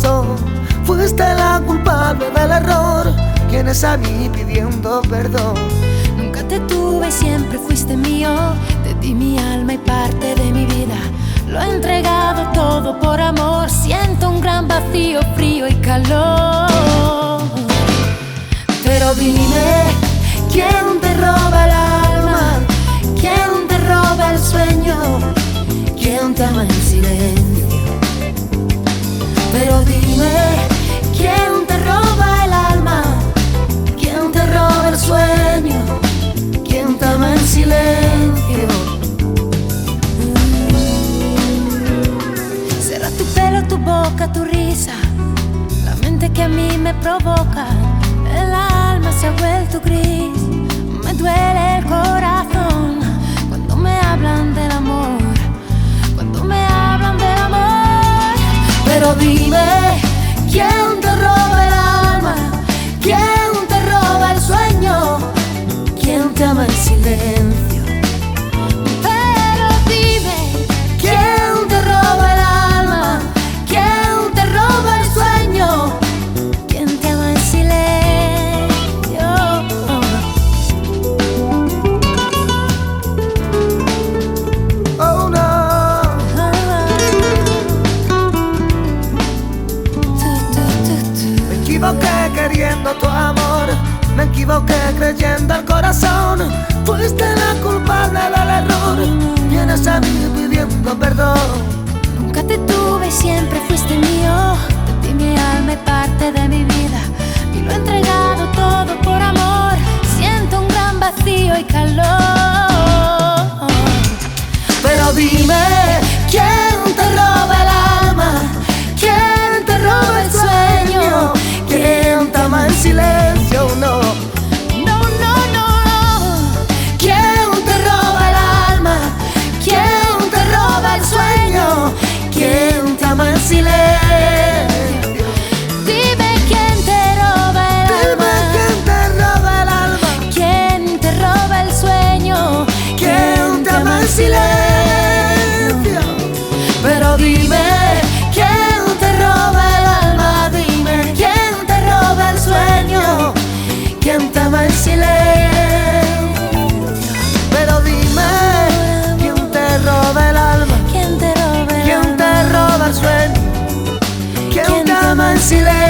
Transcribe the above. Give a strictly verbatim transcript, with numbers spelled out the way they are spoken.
corazón. Fuiste la culpable del error, quien es a mí pidiendo perdón. Nunca te tuve, siempre fuiste mío. Te di mi alma y parte de mi vida. Lo he entregado todo por amor. Siento un gran vacío, frío y calor. Pero dime, ¿quién te roba el alma? ¿Quién te roba el sueño? ¿Quién te ama en silencio? Pero dime, ¿quién te roba el alma? ¿Quién te roba el sueño? ¿Quién te ama en silencio? Será tu pelo, tu boca, tu risa, la mente que a mí me provoca. El alma se ha vuelto gris, me duele el corazón cuando me hablan del amor, cuando me hablan del amor. Pero dime, ¿quién te roba el alma? ¿Quién te roba el sueño? ¿Quién te ama en silencio? Pero dime, ¿quién te roba el alma? ¿Quién te roba el sueño? ¿quién te ama en silencio? Oh no. Me equivoqué queriendo tu amor, me equivoqué creyendo al corazón. Fuiste la culpable del error, vienes a mí pidiendo perdón. Nunca te tuve, siempre fuiste mío. Te di mi alma y parte de mi vida, y lo he entregado todo por amor. Siento un gran vacío y calor. Pero dime, ¿quién te roba el alma? ¿Quién te roba el sueño? ¿Quién te ama en silencio? No. No, no, no. ¿Quién te roba el alma? ¿Quién te roba el sueño? ¿Quién te ama en silencio? Dime quién te roba el Dime, alma. ¿quién te roba el alma? ¿Quién te roba el sueño? ¿Quién te ama en silencio? Pero dime, ¿quién te roba el alma? Dime, ¿quién te roba el sueño? ¿Quién te ama en silencio? Pero dime, ¿quién te roba el alma? ¿Quién te roba el ¿Quién alma? te roba el sueño? ¿Quién te ama en silencio?